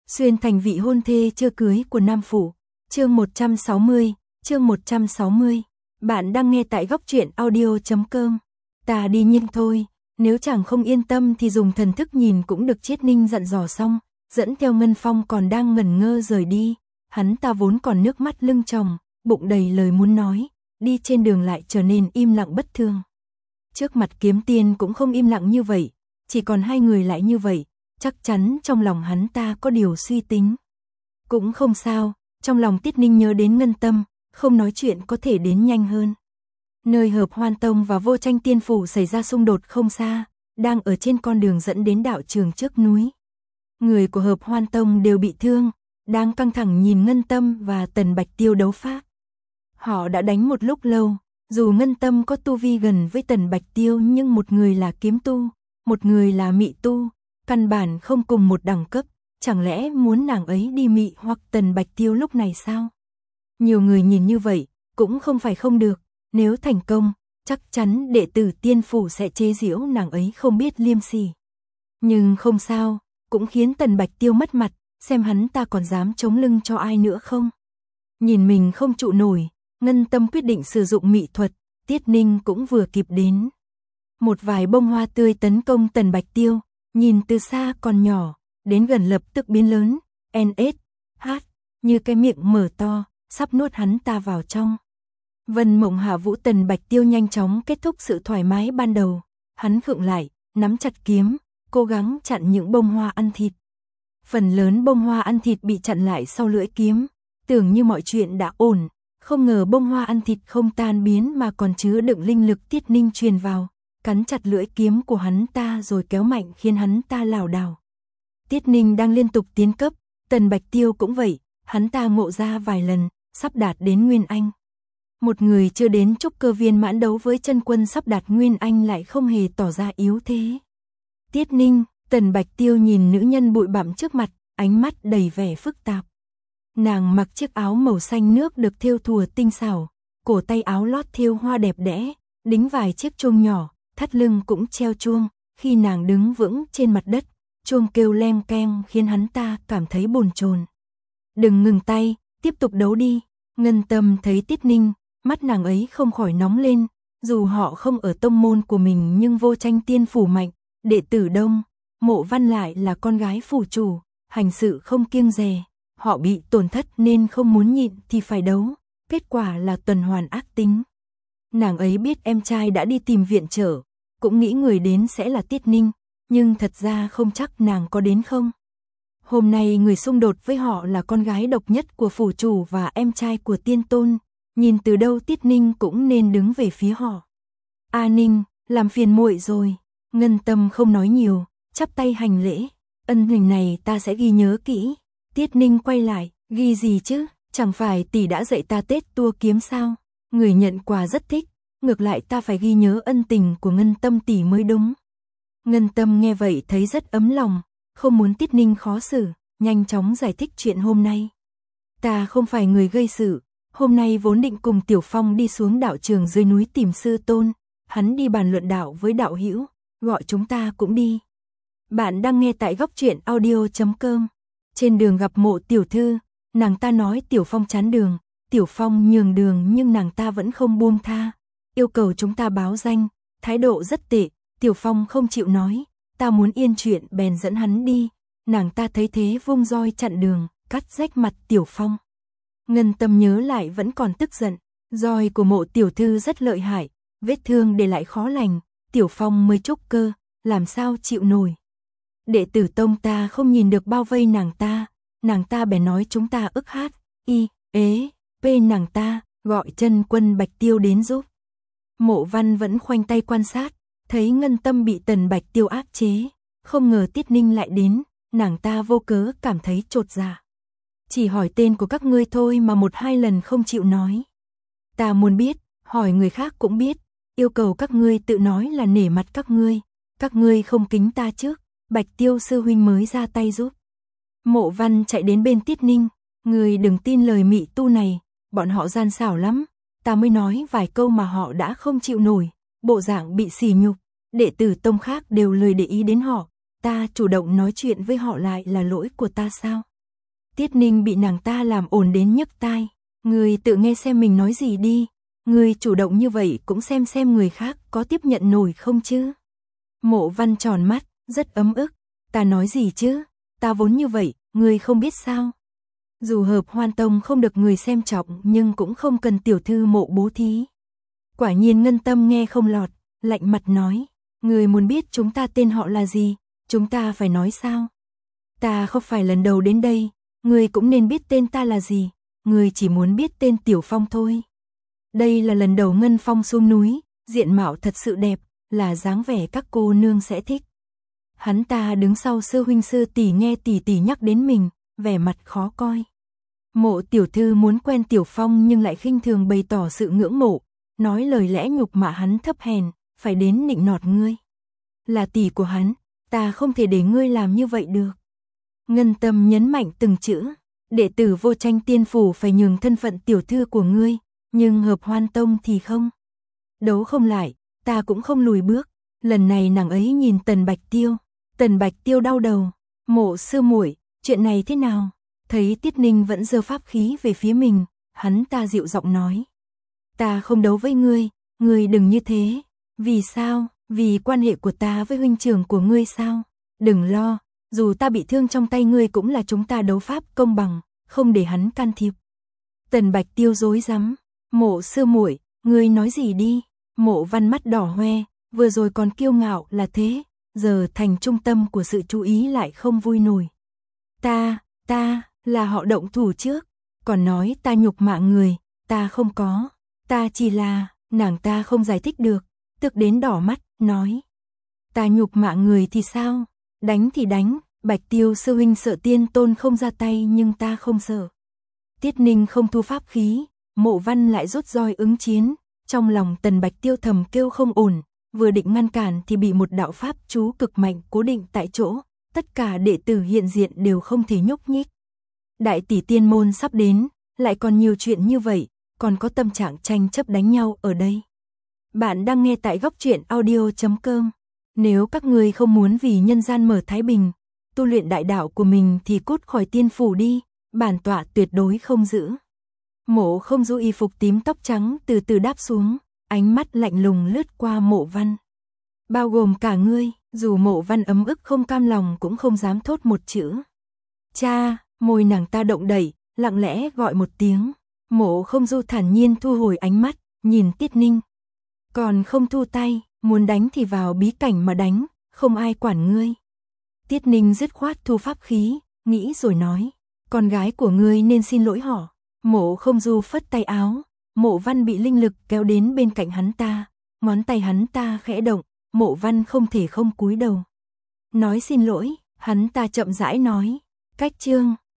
Xuyên thành vị hôn thê chưa cưới của Nam Phủ. Chương 160, chương 160. Bạn đang nghe tại góc truyện audio.com. Ta đi nhanh thôi, nếu chàng không yên tâm thì dùng thần thức nhìn cũng được. Triết Ninh dặn dò xong, dẫn theo Ngân Phong còn đang ngẩn ngơ rời đi. Hắn ta vốn còn nước mắt lưng tròng, bụng đầy lời muốn nói, đi trên đường lại trở nên im lặng bất thường. Trước mặt Kiếm Tiên cũng không im lặng như vậy, chỉ còn hai người lại như vậy, chắc chắn trong lòng hắn ta có điều suy tính. Cũng không sao, trong lòng Tiết Ninh nhớ đến Ngân Tâm, không nói chuyện có thể đến nhanh hơn. Nơi Hợp Hoan Tông và Vô Tranh Tiên Phủ xảy ra xung đột không xa, đang ở trên con đường dẫn đến đạo trường trước núi. Người của Hợp Hoan Tông đều bị thương, đang căng thẳng nhìn Ngân Tâm và Tần Bạch Tiêu đấu pháp. Họ đã đánh một lúc lâu, dù Ngân Tâm có tu vi gần với Tần Bạch Tiêu nhưng một người là kiếm tu, một người là mị tu, căn bản không cùng một đẳng cấp, chẳng lẽ muốn nàng ấy đi mị hoặc Tần Bạch Tiêu lúc này sao? Nhiều người nhìn như vậy, cũng không phải không được, nếu thành công, chắc chắn đệ tử Tiên Phủ sẽ chế giễu nàng ấy không biết liêm sỉ. Nhưng không sao, cũng khiến Tần Bạch Tiêu mất mặt, xem hắn ta còn dám chống lưng cho ai nữa không? Nhìn mình không trụ nổi, Ngân Tâm quyết định sử dụng mị thuật, Tiết Ninh cũng vừa kịp đến. Một vài bông hoa tươi tấn công Tần Bạch Tiêu, nhìn từ xa còn nhỏ, đến gần lập tức biến lớn, NSH, như cái miệng mở to, sắp nuốt hắn ta vào trong. Vân Mộng Hạ Vũ. Tần Bạch Tiêu nhanh chóng kết thúc sự thoải mái ban đầu, hắn khựng lại, nắm chặt kiếm, cố gắng chặn những bông hoa ăn thịt. Phần lớn bông hoa ăn thịt bị chặn lại sau lưỡi kiếm, tưởng như mọi chuyện đã ổn, không ngờ bông hoa ăn thịt không tan biến mà còn chứa đựng linh lực. Tiết Ninh truyền vào, cắn chặt lưỡi kiếm của hắn ta rồi kéo mạnh khiến hắn ta lảo đảo. Tiết Ninh đang liên tục tiến cấp, Tần Bạch Tiêu cũng vậy, hắn ta ngộ ra vài lần, sắp đạt đến Nguyên Anh. Một người chưa đến trúc cơ viên mãn đấu với chân quân sắp đạt Nguyên Anh lại không hề tỏ ra yếu thế. Tiết Ninh, Tần Bạch Tiêu nhìn nữ nhân bụi bặm trước mặt, ánh mắt đầy vẻ phức tạp. Nàng mặc chiếc áo màu xanh nước được thêu thùa tinh xảo, cổ tay áo lót thêu hoa đẹp đẽ, đính vài chiếc chuông nhỏ, thắt lưng cũng treo chuông, khi nàng đứng vững trên mặt đất, chuông kêu leng keng khiến hắn ta cảm thấy bồn chồn. Đừng ngừng tay, tiếp tục đấu đi. Ngân Tâm thấy Tiết Ninh, mắt nàng ấy không khỏi nóng lên, dù họ không ở tông môn của mình nhưng Vô Tranh Tiên Phủ mạnh, đệ tử đông, Mộ Văn lại là con gái phủ chủ, hành sự không kiêng dè, họ bị tổn thất nên không muốn nhịn thì phải đấu, kết quả là tuần hoàn ác tính. Nàng ấy biết em trai đã đi tìm viện trợ, cũng nghĩ người đến sẽ là Tiết Ninh, nhưng thật ra không chắc nàng có đến không. Hôm nay người xung đột với họ là con gái độc nhất của phủ chủ và em trai của Tiên Tôn, nhìn từ đâu Tiết Ninh cũng nên đứng về phía họ. A Ninh, làm phiền muội rồi. Ngân Tâm không nói nhiều, chắp tay hành lễ, ân huỳnh này ta sẽ ghi nhớ kỹ. Tiết Ninh quay lại, ghi gì chứ, chẳng phải tỷ đã dạy ta Tết tua kiếm sao? Người nhận quà rất thích, ngược lại ta phải ghi nhớ ân tình của Ngân Tâm tỷ mới đúng. Ngân Tâm nghe vậy thấy rất ấm lòng, không muốn Tiết Ninh khó xử, nhanh chóng giải thích chuyện hôm nay. Ta không phải người gây sự, hôm nay vốn định cùng Tiểu Phong đi xuống đạo trường dưới núi tìm sư tôn, hắn đi bàn luận đạo với đạo hữu, gọi chúng ta cũng đi. Bạn đang nghe tại góc truyện audio.com. Trên đường gặp Mộ tiểu thư, nàng ta nói Tiểu Phong chán đường, Tiểu Phong nhường đường nhưng nàng ta vẫn không buông tha, yêu cầu chúng ta báo danh, thái độ rất tệ, Tiểu Phong không chịu nói, ta muốn yên chuyện bèn dẫn hắn đi, nàng ta thấy thế vung roi chặn đường, cắt rách mặt Tiểu Phong. Ngân Tâm nhớ lại vẫn còn tức giận, roi của Mộ tiểu thư rất lợi hại, vết thương để lại khó lành, Tiểu Phong mới trúc cơ, làm sao chịu nổi. Đệ tử tông ta không nhìn được bao vây nàng ta bèn nói chúng ta ức hát, y, ế, p nàng ta, gọi chân quân Bạch Tiêu đến giúp. Mộ Văn vẫn khoanh tay quan sát, thấy Ngân Tâm bị Tần Bạch Tiêu áp chế, không ngờ Tiết Ninh lại đến, nàng ta vô cớ cảm thấy chột dạ. Chỉ hỏi tên của các ngươi thôi mà một hai lần không chịu nói. Ta muốn biết, hỏi người khác cũng biết, yêu cầu các ngươi tự nói là nể mặt các ngươi không kính ta trước, Bạch Tiêu sư huynh mới ra tay giúp. Mộ Văn chạy đến bên Tiết Ninh, ngươi đừng tin lời mị tu này, bọn họ gian xảo lắm, ta mới nói vài câu mà họ đã không chịu nổi, bộ dạng bị sỉ nhục, đệ tử tông khác đều lười để ý đến họ, ta chủ động nói chuyện với họ lại là lỗi của ta sao? Tiết Ninh bị nàng ta làm ồn đến nhức tai. Ngươi tự nghe xem mình nói gì đi. Ngươi chủ động như vậy cũng xem người khác có tiếp nhận nổi không chứ. Mộ Văn tròn mắt, rất ấm ức. Ta nói gì chứ, ta vốn như vậy, ngươi không biết sao. Dù Hợp Hoan Tông không được người xem trọng nhưng cũng không cần tiểu thư Mộ bố thí. Quả nhiên Ngân Tâm nghe không lọt, lạnh mặt nói. Ngươi muốn biết chúng ta tên họ là gì, chúng ta phải nói sao? Ta không phải lần đầu đến đây, ngươi cũng nên biết tên ta là gì, ngươi chỉ muốn biết tên Tiểu Phong thôi. Đây là lần đầu Ngân Phong xuống núi, diện mạo thật sự đẹp, là dáng vẻ các cô nương sẽ thích. Hắn ta đứng sau sư huynh sư tỷ nghe tỷ tỷ nhắc đến mình, vẻ mặt khó coi. Mộ tiểu thư muốn quen Tiểu Phong nhưng lại khinh thường bày tỏ sự ngưỡng mộ, nói lời lẽ nhục mạ hắn thấp hèn, phải đến nịnh nọt ngươi. Là tỷ của hắn, ta không thể để ngươi làm như vậy được. Ngân Tâm nhấn mạnh từng chữ, đệ tử Vô Tranh Tiên phủ phải nhường thân phận tiểu thư của ngươi, nhưng Hợp Hoan Tông thì không. Đấu không lại, ta cũng không lùi bước. Lần này nàng ấy nhìn Tần Bạch Tiêu đau đầu. Mộ sư muội, chuyện này thế nào? Thấy Tiết Ninh vẫn giơ pháp khí về phía mình, hắn ta dịu giọng nói. Ta không đấu với ngươi đừng như thế. Vì sao? Vì quan hệ của ta với huynh trưởng của ngươi sao? Đừng lo, dù ta bị thương trong tay ngươi cũng là chúng ta đấu pháp công bằng, không để hắn can thiệp. Tần Bạch Tiêu rối rắm. Mộ sư muội, ngươi nói gì đi? Mộ Văn mắt đỏ hoe, vừa rồi còn kiêu ngạo là thế, giờ thành trung tâm của sự chú ý lại không vui nổi. Ta là họ động thủ trước, còn nói ta nhục mạ người, ta không có, ta chỉ là, nàng ta không giải thích được, tức đến đỏ mắt, nói. Ta nhục mạ người thì sao? Đánh thì đánh, Bạch Tiêu sư huynh sợ tiên tôn không ra tay nhưng ta không sợ. Tiết Ninh không thu pháp khí, Mộ Văn lại rút roi ứng chiến, trong lòng Tần Bạch Tiêu thầm kêu không ổn, vừa định ngăn cản thì bị một đạo pháp chú cực mạnh cố định tại chỗ, tất cả đệ tử hiện diện đều không thể nhúc nhích. Đại tỷ tiên môn sắp đến, lại còn nhiều chuyện như vậy, còn có tâm trạng tranh chấp đánh nhau ở đây. Bạn đang nghe tại Góc Truyện Audio.com. Nếu các ngươi không muốn vì nhân gian mở thái bình, tu luyện đại đạo của mình thì cút khỏi tiên phủ đi, bản tọa tuyệt đối không giữ. Mộ Không Du y phục tím tóc trắng từ từ đáp xuống, ánh mắt lạnh lùng lướt qua Mộ Văn. Bao gồm cả ngươi, dù Mộ Văn ấm ức không cam lòng cũng không dám thốt một chữ. Cha, môi nàng ta động đẩy, lặng lẽ gọi một tiếng. Mộ Không Du thản nhiên thu hồi ánh mắt, nhìn Tiết Ninh. Còn không thu tay, muốn đánh thì vào bí cảnh mà đánh, không ai quản ngươi. Tiết Ninh dứt khoát thu pháp khí, nghĩ rồi nói. Con gái của ngươi nên xin lỗi họ. Mộ Không Du phất tay áo, Mộ Văn bị linh lực kéo đến bên cạnh hắn ta, ngón tay hắn ta khẽ động, Mộ Văn không thể không cúi đầu. Nói xin lỗi, hắn ta chậm rãi nói, cách chương